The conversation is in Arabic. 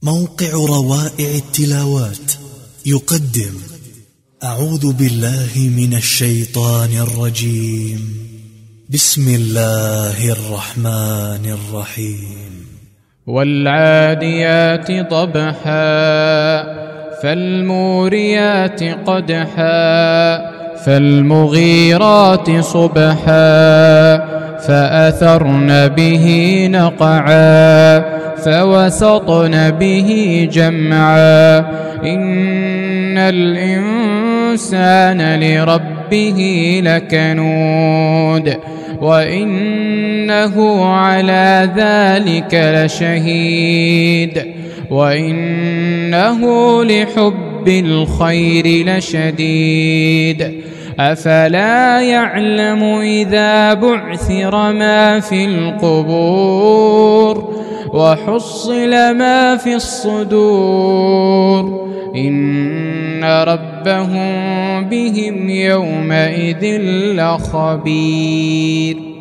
موقع روائع التلاوات يقدم أعوذ بالله من الشيطان الرجيم. بسم الله الرحمن الرحيم. والعاديات ضبحا فالموريات قدحا فالمغيرات صبحا فأثرن به نقعا فوسطن به جمعا إن الإنسان لربه لكنود وإنه على ذلك لشهيد وإنه لحب الخير لشديد أفلا يعلم إذا بعثر ما في القبور وحصل ما في الصدور إن ربهم بهم يومئذ لخبير.